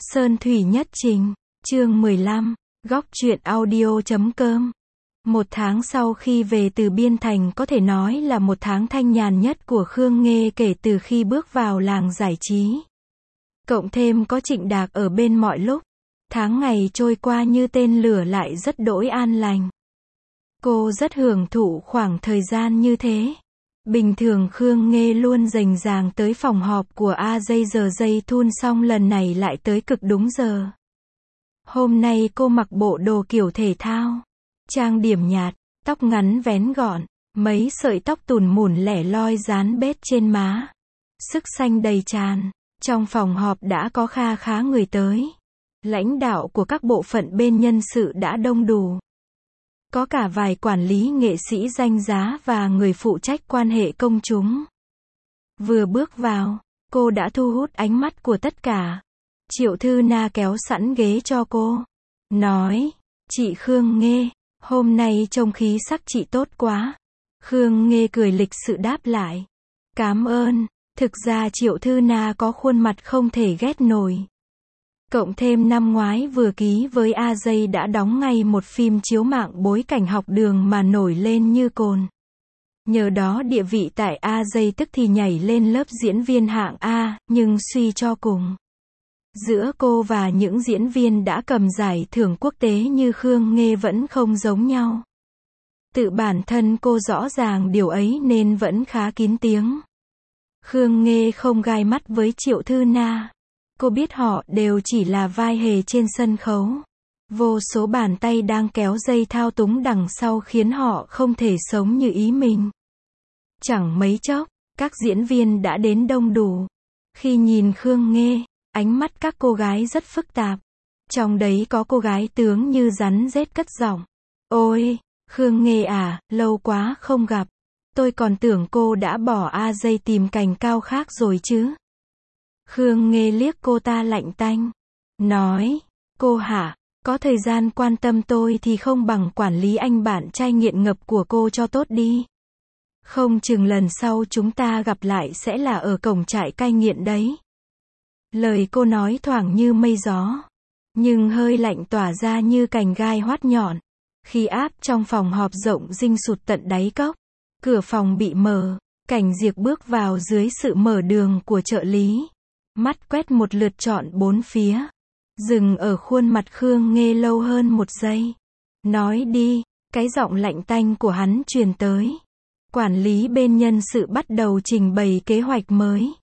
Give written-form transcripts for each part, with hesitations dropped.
Sơn Thủy Nhất Trình, chương 15, góc truyện audio.com. Một tháng sau khi về từ Biên Thành có thể nói là một tháng thanh nhàn nhất của Khương Nghê kể từ khi bước vào làng giải trí. Cộng thêm có Trịnh Đạc ở bên mọi lúc, tháng ngày trôi qua như tên lửa lại rất đỗi an lành. Cô rất hưởng thụ khoảng thời gian như thế. Bình thường Khương Nghê luôn rành ràng tới phòng họp của AJJ xong lần này lại tới cực đúng giờ. Hôm nay cô mặc bộ đồ kiểu thể thao, trang điểm nhạt, tóc ngắn vén gọn, mấy sợi tóc tùn mùn lẻ loi dán bết trên má. Sức xanh đầy tràn, trong phòng họp đã có kha khá người tới. Lãnh đạo của các bộ phận bên nhân sự đã đông đủ. Có cả vài quản lý nghệ sĩ danh giá và người phụ trách quan hệ công chúng. Vừa bước vào, cô đã thu hút ánh mắt của tất cả. Triệu Thư Na kéo sẵn ghế cho cô. Nói, chị Khương Nghê, hôm nay trông khí sắc chị tốt quá. Khương Nghê cười lịch sự đáp lại. Cảm ơn, thực ra Triệu Thư Na có khuôn mặt không thể ghét nổi. Cộng thêm năm ngoái vừa ký với AJ đã đóng ngay một phim chiếu mạng bối cảnh học đường mà nổi lên như cồn. Nhờ đó địa vị tại AJ tức thì nhảy lên lớp diễn viên hạng A, nhưng suy cho cùng. Giữa cô và những diễn viên đã cầm giải thưởng quốc tế như Khương Nghê vẫn không giống nhau. Tự bản thân cô rõ ràng điều ấy nên vẫn khá kín tiếng. Khương Nghê không gai mắt với Triệu Thư Na. Cô biết họ đều chỉ là vai hề trên sân khấu. Vô số bàn tay đang kéo dây thao túng đằng sau khiến họ không thể sống như ý mình. Chẳng mấy chốc, các diễn viên đã đến đông đủ. Khi nhìn Khương Nghê, ánh mắt các cô gái rất phức tạp. Trong đấy có cô gái tướng như rắn rết cất giọng. Ôi, Khương Nghê à, lâu quá không gặp. Tôi còn tưởng cô đã bỏ AJ tìm cành cao khác rồi chứ. Khương Nghê liếc cô ta lạnh tanh. Nói, cô hả, có thời gian quan tâm tôi thì không bằng quản lý anh bạn trai nghiện ngập của cô cho tốt đi. Không chừng lần sau chúng ta gặp lại sẽ là ở cổng trại cai nghiện đấy. Lời cô nói thoảng như mây gió, nhưng hơi lạnh tỏa ra như cành gai hoắt nhọn. Khi áp trong phòng họp rộng rinh sụt tận đáy cốc, cửa phòng bị mở, Cảnh Diệp bước vào dưới sự mở đường của trợ lý. Mắt quét một lượt trọn bốn phía, dừng ở khuôn mặt Khương Nghê lâu hơn một giây. Nói đi, cái giọng lạnh tanh của hắn truyền tới. Quản lý bên nhân sự bắt đầu trình bày kế hoạch mới.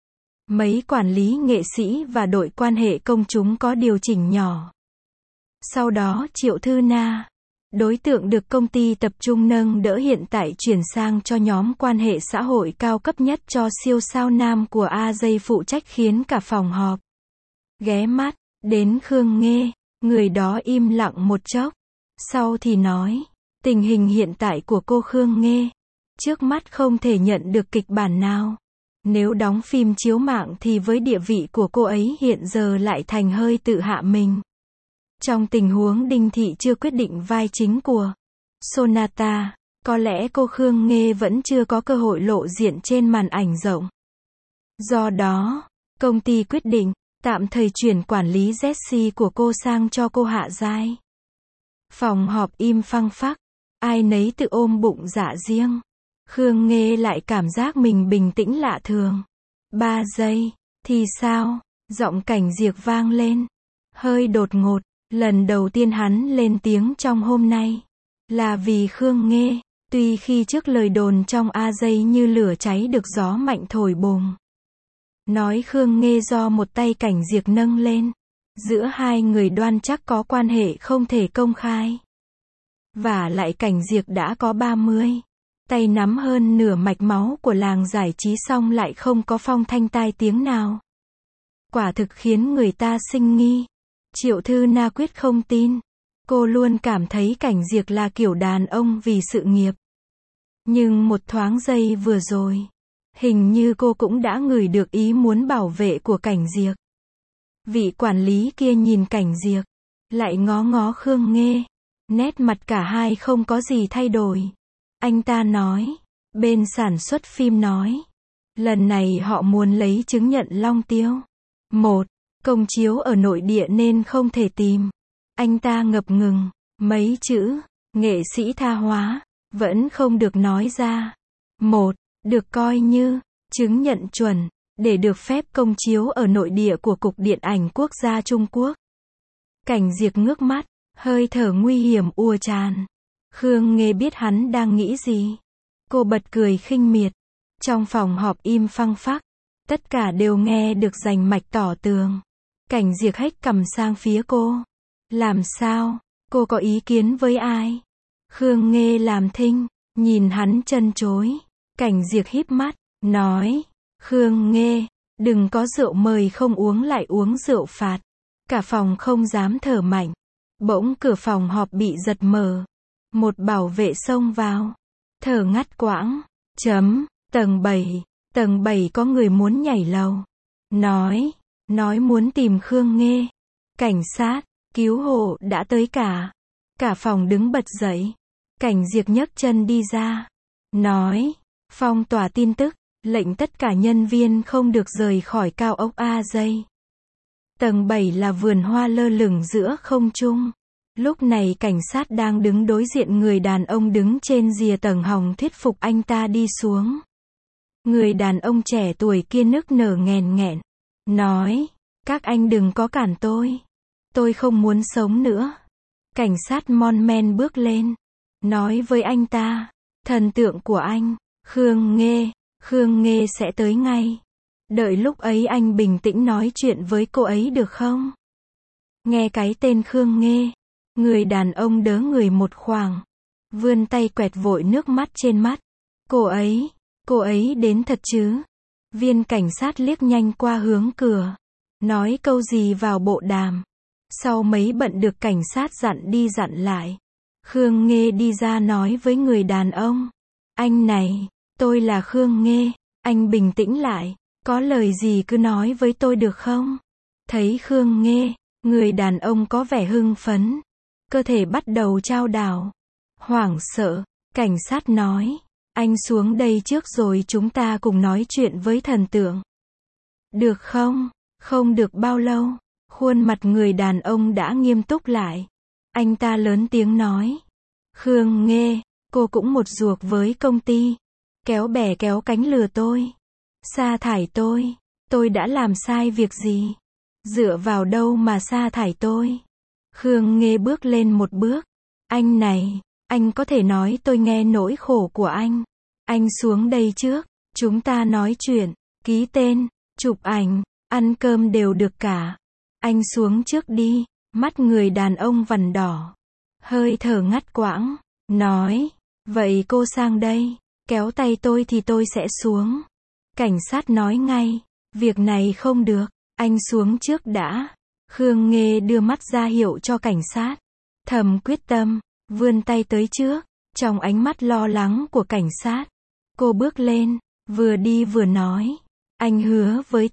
Mấy quản lý nghệ sĩ và đội quan hệ công chúng có điều chỉnh nhỏ. Sau đó Triệu Thư Na, đối tượng được công ty tập trung nâng đỡ hiện tại chuyển sang cho nhóm quan hệ xã hội cao cấp nhất cho siêu sao nam của AJ phụ trách khiến cả phòng họp ghé mắt đến Khương Nghê. Người đó im lặng một chốc, sau thì nói, tình hình hiện tại của cô Khương Nghê, trước mắt không thể nhận được kịch bản nào. Nếu đóng phim chiếu mạng thì với địa vị của cô ấy hiện giờ lại thành hơi tự hạ mình. Trong tình huống Đinh Thị chưa quyết định vai chính của Sonata, có lẽ cô Khương Nghê vẫn chưa có cơ hội lộ diện trên màn ảnh rộng. Do đó, công ty quyết định tạm thời chuyển quản lý Jessie của cô sang cho cô Hạ Giai. Phòng họp im phăng phắc, ai nấy tự ôm bụng dạ riêng. Khương Nghê lại cảm giác mình bình tĩnh lạ thường. 3 giây, thì sao? Giọng Cảnh Diệp vang lên. Hơi đột ngột, lần đầu tiên hắn lên tiếng trong hôm nay. Là vì Khương Nghê, tuy khi trước lời đồn trong AJ như lửa cháy được gió mạnh thổi bùng. Nói Khương Nghê do một tay Cảnh Diệp nâng lên. Giữa hai người đoan chắc có quan hệ không thể công khai. Và lại Cảnh Diệp đã có 30. Tay nắm hơn nửa mạch máu của làng giải trí xong lại không có phong thanh tai tiếng nào. Quả thực khiến người ta sinh nghi. Triệu Thư Na quyết không tin. Cô luôn cảm thấy Cảnh Diệp là kiểu đàn ông vì sự nghiệp. Nhưng một thoáng giây vừa rồi, hình như cô cũng đã ngửi được ý muốn bảo vệ của Cảnh Diệp. Vị quản lý kia nhìn Cảnh Diệp, lại ngó ngó Khương Nghê. Nét mặt cả hai không có gì thay đổi. Anh ta nói, bên sản xuất phim nói, lần này họ muốn lấy chứng nhận Long Tiêu. 1. Công chiếu ở nội địa nên không thể tìm. Anh ta ngập ngừng, mấy chữ, nghệ sĩ tha hóa, vẫn không được nói ra. Một, được coi như, chứng nhận chuẩn, để được phép công chiếu ở nội địa của Cục Điện ảnh Quốc gia Trung Quốc. Cảnh Diệc ngước mắt, hơi thở nguy hiểm ùa tràn. Khương Nghê biết hắn đang nghĩ gì. Cô bật cười khinh miệt. Trong phòng họp im phăng phắc, tất cả đều nghe được rành mạch tỏ tường. Cảnh Diệc hếch cằm sang phía cô. Làm sao? Cô có ý kiến với ai? Khương Nghê làm thinh, nhìn hắn chân chối. Cảnh Diệc híp mắt, nói, Khương Nghê, đừng có rượu mời không uống lại uống rượu phạt. Cả phòng không dám thở mạnh. Bỗng cửa phòng họp bị giật mở. Một bảo vệ xông vào. Thở ngắt quãng. Tầng 7. Tầng 7 có người muốn nhảy lầu. Nói muốn tìm Khương Nghê. Cảnh sát, cứu hộ đã tới cả. Cả phòng đứng bật dậy. Cảnh Diệc nhấc chân đi ra. Nói, phong tỏa tin tức, lệnh tất cả nhân viên không được rời khỏi cao ốc AJ. Tầng 7 là vườn hoa lơ lửng giữa không trung. Lúc này cảnh sát đang đứng đối diện người đàn ông đứng trên rìa tầng hồng thuyết phục anh ta đi xuống. Người đàn ông trẻ tuổi kia nức nở nghẹn nghẹn. Nói, các anh đừng có cản tôi. Tôi không muốn sống nữa. Cảnh sát mon men bước lên. Nói với anh ta, thần tượng của anh, Khương Nghê sẽ tới ngay. Đợi lúc ấy anh bình tĩnh nói chuyện với cô ấy được không? Nghe cái tên Khương Nghê, người đàn ông đớ người một khoảng, vươn tay quẹt vội nước mắt trên mắt. Cô ấy đến thật chứ? Viên cảnh sát liếc nhanh qua hướng cửa, nói câu gì vào bộ đàm. Sau mấy bận được cảnh sát dặn đi dặn lại. Khương Nghê đi ra nói với người đàn ông, anh này, tôi là Khương Nghê, anh bình tĩnh lại. Có lời gì cứ nói với tôi được không? Thấy Khương Nghê, người đàn ông có vẻ hưng phấn. Cơ thể bắt đầu chao đảo. Hoảng sợ, cảnh sát nói, anh xuống đây trước rồi chúng ta cùng nói chuyện với thần tượng. Được không? Không được bao lâu, khuôn mặt người đàn ông đã nghiêm túc lại. Anh ta lớn tiếng nói, Khương Nghê, cô cũng một ruột với công ty. Kéo bè kéo cánh lừa tôi. Sa thải tôi đã làm sai việc gì? Dựa vào đâu mà sa thải tôi? Khương Nghê bước lên một bước. Anh này, anh có thể nói tôi nghe nỗi khổ của anh. Anh xuống đây trước, chúng ta nói chuyện, ký tên, chụp ảnh, ăn cơm đều được cả. Anh xuống trước đi. Mắt người đàn ông vằn đỏ, hơi thở ngắt quãng, nói, vậy cô sang đây, kéo tay tôi thì tôi sẽ xuống. Cảnh sát nói ngay, việc này không được, anh xuống trước đã. Khương Nghê đưa mắt ra hiệu cho cảnh sát, thầm quyết tâm, vươn tay tới trước. Trong ánh mắt lo lắng của cảnh sát, cô bước lên, vừa đi vừa nói, anh hứa với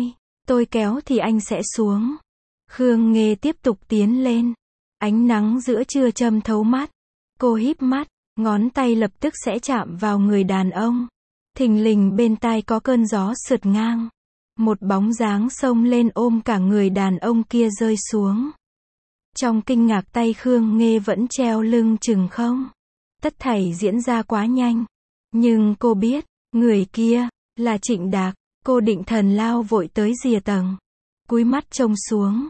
tôi kéo thì anh sẽ xuống. Khương Nghê tiếp tục tiến lên, ánh nắng giữa trưa châm thấu mắt. Cô híp mắt, ngón tay lập tức sẽ chạm vào người đàn ông. Thình lình bên tai có cơn gió sượt ngang. Một bóng dáng xông lên ôm cả người đàn ông kia rơi xuống. Trong kinh ngạc tay Khương Nghê vẫn treo lưng chừng không. Tất thảy diễn ra quá nhanh. Nhưng cô biết, người kia, là Trịnh Đạc. Cô định thần lao vội tới rìa tầng. Cúi mắt trông xuống.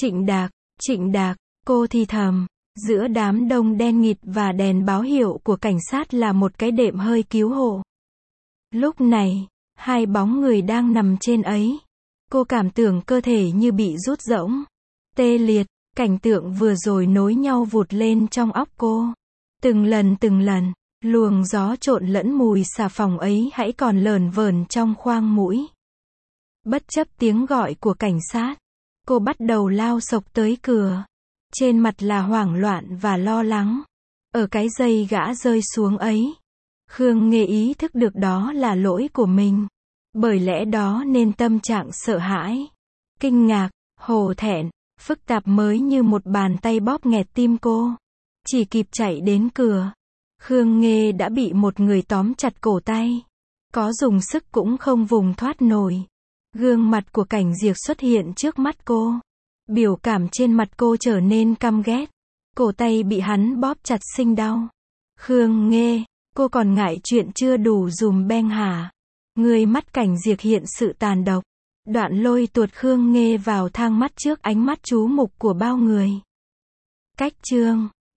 Trịnh Đạc, cô thì thầm. Giữa đám đông đen nghịt và đèn báo hiệu của cảnh sát là một cái đệm hơi cứu hộ. Lúc này, hai bóng người đang nằm trên ấy. Cô cảm tưởng cơ thể như bị rút rỗng. Tê liệt, cảnh tượng vừa rồi nối nhau vụt lên trong óc cô. Từng lần, luồng gió trộn lẫn mùi xà phòng ấy hãy còn lờn vờn trong khoang mũi. Bất chấp tiếng gọi của cảnh sát, cô bắt đầu lao xộc tới cửa. Trên mặt là hoảng loạn và lo lắng. Ở cái giây gã rơi xuống ấy, Khương Nghê ý thức được đó là lỗi của mình. Bởi lẽ đó nên tâm trạng sợ hãi, kinh ngạc, hổ thẹn, phức tạp mới như một bàn tay bóp nghẹt tim cô. Chỉ kịp chạy đến cửa, Khương Nghê đã bị một người tóm chặt cổ tay. Có dùng sức cũng không vùng thoát nổi. Gương mặt của Cảnh Diệc xuất hiện trước mắt cô. Biểu cảm trên mặt cô trở nên căm ghét. Cổ tay bị hắn bóp chặt sinh đau. Khương Nghê, cô còn ngại chuyện chưa đủ dùm beng hả? Người mắt Cảnh Diệc hiện sự tàn độc. Đoạn lôi tuột Khương Nghê vào thang mắt trước ánh mắt chú mục của bao người. Cách chương